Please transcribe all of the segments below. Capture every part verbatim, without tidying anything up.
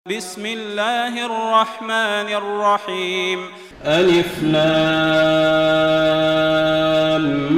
بسم الله الرحمن الرحيم. ألف لام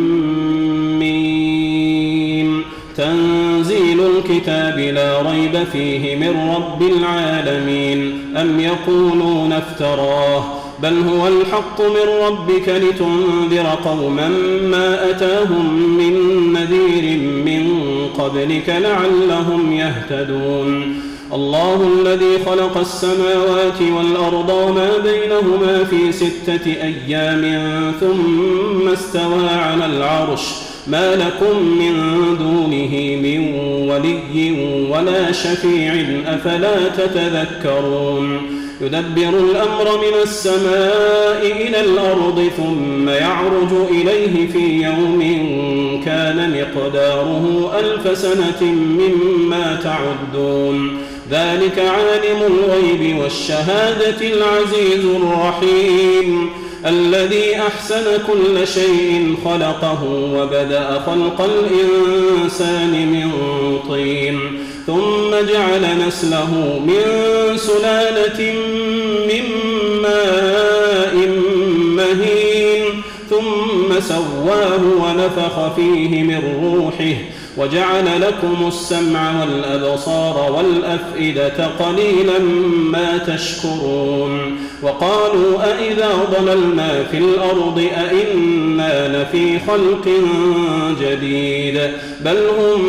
ميم. تنزيل الكتاب لا ريب فيه من رب العالمين. أم يقولون افتراه بل هو الحق من ربك لتنذر قوما ما أتاهم من نذير من قبلك لعلهم يهتدون. الله الذي خلق السماوات والأرض وما بينهما في ستة أيام ثم استوى على العرش ما لكم من دونه من ولي ولا شفيع أفلا تتذكرون. يدبر الأمر من السماء إلى الأرض ثم يعرج إليه في يوم كان مقداره ألف سنة مما تعدون. ذلك عالم الغيب والشهادة العزيز الرحيم الذي أحسن كل شيء خلقه وبدأ خلق الإنسان من طين ثم جعل نسله من سلالة من ماء مهين ثم سواه ونفخ فيه من روحه وجعل لكم السمع والأبصار والأفئدة قليلا ما تشكرون. وقالوا أئذا ضللنا في الأرض أئنا لفي خلق جديد بل هم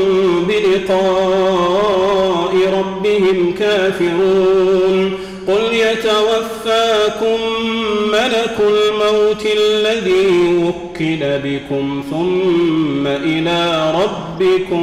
بلقاء ربهم كافرون. قل يتوفاكم ملك الموت الذي وكل بكم ثم إلى ربكم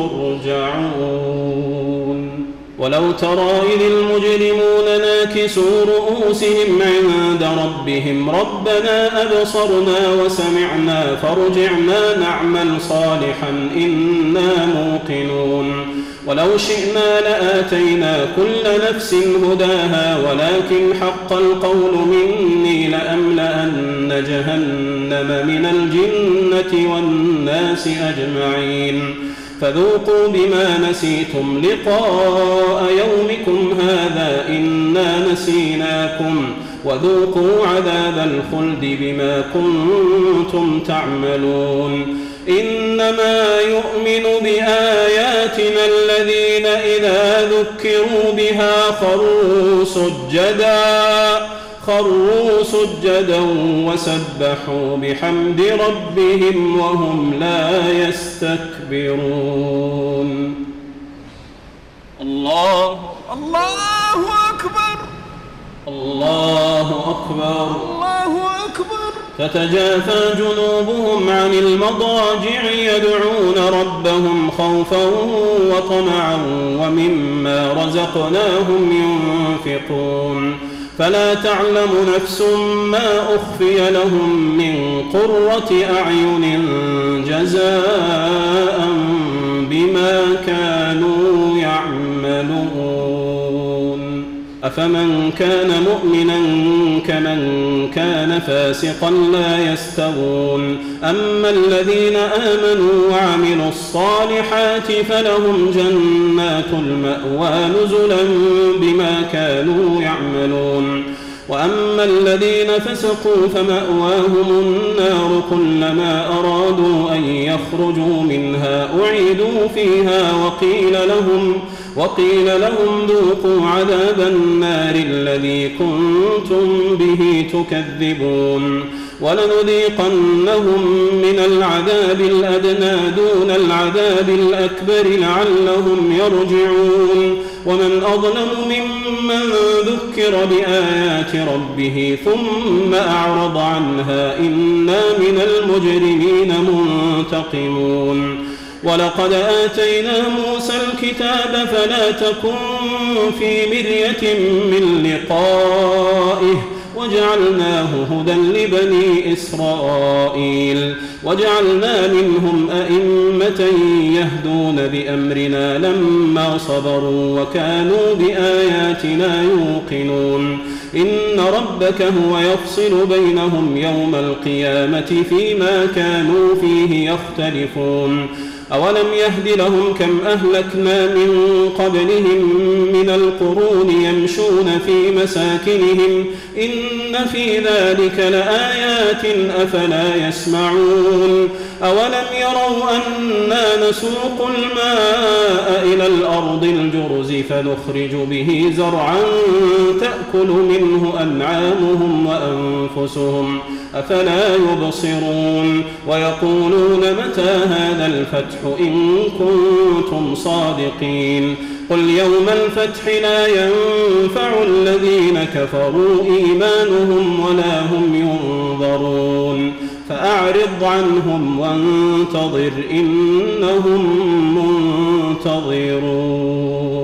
ترجعون. ولو ترى إذ المجرمون ناكسوا رؤوسهم عند ربهم ربنا أبصرنا وسمعنا فارجعنا نعمل صالحا إنا موقنون. ولو شئنا لآتينا كل نفس هداها ولكن حق القول مني لأملأن جهنم من الجنة والناس أجمعين. فذوقوا بما نسيتم لقاء يومكم هذا إنا نسيناكم وذوقوا عذاب الخلد بما كنتم تعملون. إنما يؤمن بآياتنا الذين إذا ذكروا بها خروا سجدا خروا سجدا وسبحوا بحمد ربهم وهم لا يستكبرون. الله الله أكبر الله أكبر الله أكبر. تتجافى جنوبهم عن المضاجع يدعون ربهم خوفا وطمعا ومما رزقناهم ينفقون. فلا تعلم نفس ما أخفي لهم من قرة أعين جزاء بما كانوا يعملون. أفمن كان مؤمنا كمن كان فاسقا لا يستوون. أما الذين آمنوا وعملوا الصالحات فلهم جنات المأوى نزلا بما كانوا يعملون. وأما الذين فسقوا فمأواهم النار كلما أرادوا أن يخرجوا منها أعيدوا فيها وقيل لهم وقيل لهم ذوقوا عذاب النار الذي كنتم به تكذبون. ولنذيقنهم من العذاب الأدنى دون العذاب الأكبر لعلهم يرجعون. ومن أظلم ممن ذكر بآيات ربه ثم أعرض عنها إنا من المجرمين منتقمون. ولقد آتينا موسى الكتاب فلا تكن في مرية من لقائه وجعلناه هدى لبني إسرائيل وجعلنا منهم أئمة يهدون بأمرنا لما صبروا وكانوا بآياتنا يوقنون. إن ربك هو يفصل بينهم يوم القيامة فيما كانوا فيه يختلفون. أولم يهد لهم كم أهلكنا من قبلهم من القرون يمشون في مساكنهم إن في ذلك لآيات أفلا يسمعون أولم يروا أنا نسوق الماء إلى الأرض الجرز فنخرج به زرعا تأكل منه أنعامهم وأنفسهم أفلا يبصرون ويقولون متى هذا الفتح إن كنتم صادقين قل يوم الفتح لا ينفع الذين كفروا إيمانهم ولا هم ينظرون فأعرض عنهم وانتظر إنهم منتظرون.